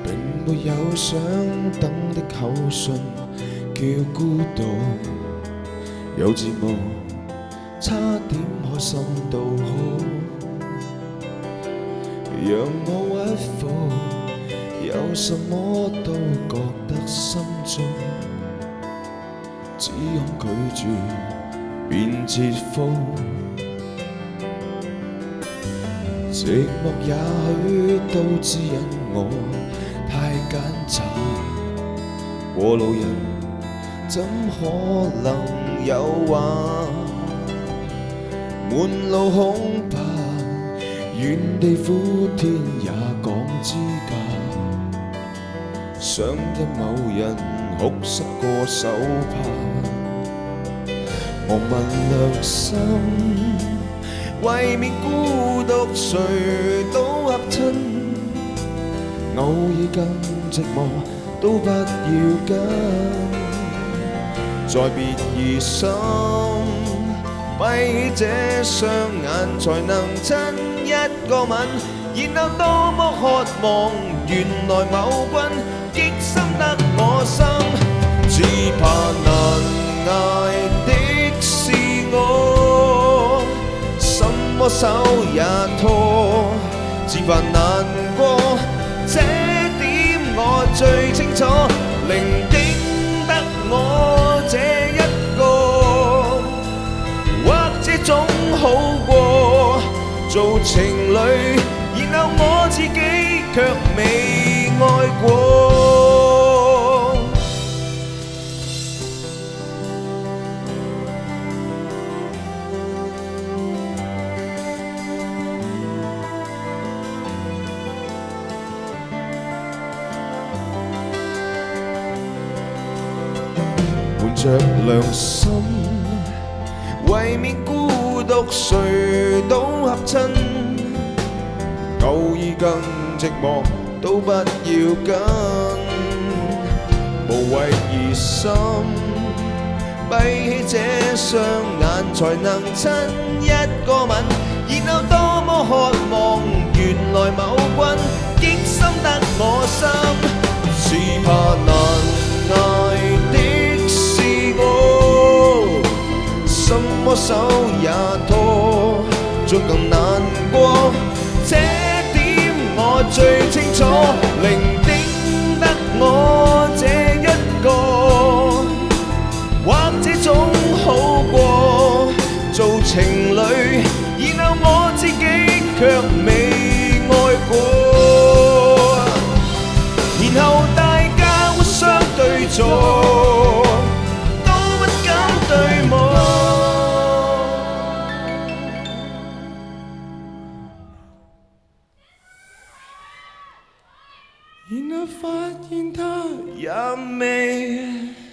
沒有想等的口信，叫孤獨有節目，差點開心到好，讓我屈服，有什麼都覺得心中，只恐拒絕變折服。寂寞也許都指引我太揀擇，過路人怎可能有話？滿路空白，原地苦天也講資格，想因某人哭濕過手帕，我問良心。為免孤獨，誰都合親。偶爾更寂寞，都不要緊。再別疑心，閉起這雙眼，才能親一個吻。然後多麼渴望，原來某君極深得我心，只怕難捱的是我。什麼手也拖，只怕難過，這點我最清楚。聆聽得我這一個，或者總好過做情侶，然後我自己卻未愛過。瞞着良心，為免孤獨，誰都合親。偶爾更寂寞，都不要緊。無謂疑心，閉起這雙眼，才能親一個吻。然後多麼渴望，原來某君極深得我心，只怕難捱的。什麼手也拖，仲更難過，這點我最清楚。聆聽得我這一個，或者總好過做情侶，然後我自己卻未愛過，然後大家互相對坐，都不敢對望。然後發現他也未